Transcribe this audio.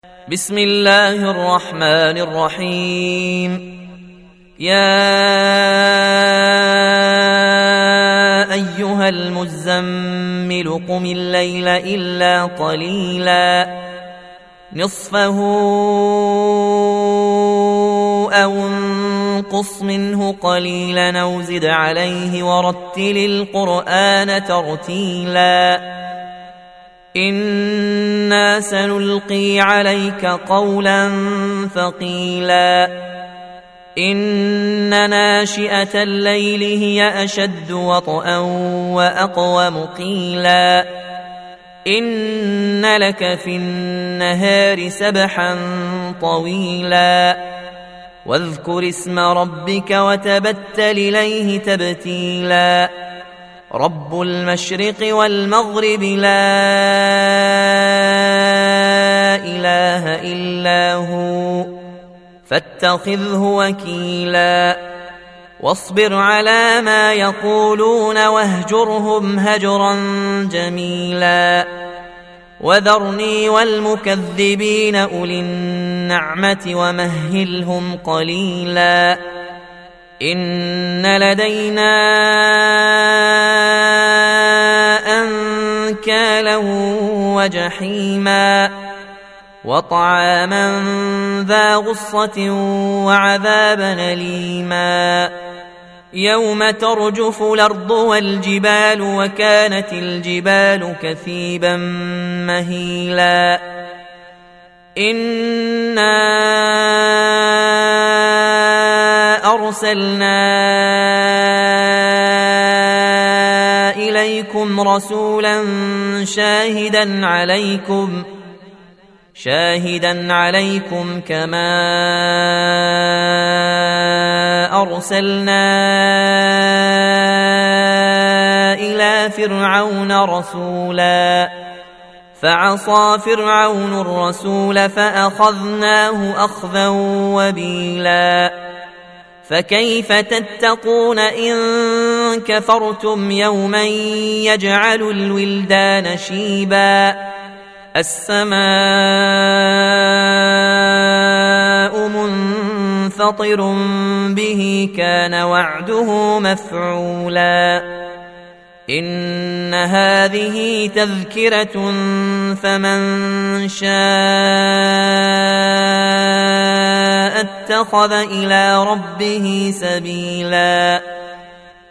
بسم الله الرحمن الرحيم. يا أيها المزمل قم الليل إلا قليلا نصفه أو انقص منه قليلا أو زد عليه ورتل القرآن ترتيلا إنا سنلقي عليك قولا ثقيلا إن ناشئة الليل هي أشد وطئا وأقوم قيلا إن لك في النهار سبحا طويلا واذكر اسم ربك وتبتل إليه تبتيلا رب المشرق والمغرب لا إله إلا هو فاتخذه وكيلا واصبر على ما يقولون واهجرهم هجرا جميلا وذرني والمكذبين أولي النعمة ومهلهم قليلا إن لدينا أنكالا وجحيما وطعاما ذا غصة وعذابا أليما يوم ترجف الأرض والجبال وكانت الجبال كثيبا مهيلا إنا أرسلنا إليكم رسولا شاهدا عليكم كما أرسلنا إلى فرعون رسولا فعصى فرعون الرسول فأخذناه أخذا وبيلا فكيف تتقون إن كفرتم يوما يجعل الولدان شيبا السماء منفطر به كان وعده مفعولا إن هذه تذكرة فمن شاء اتخذ إلى ربه سبيلا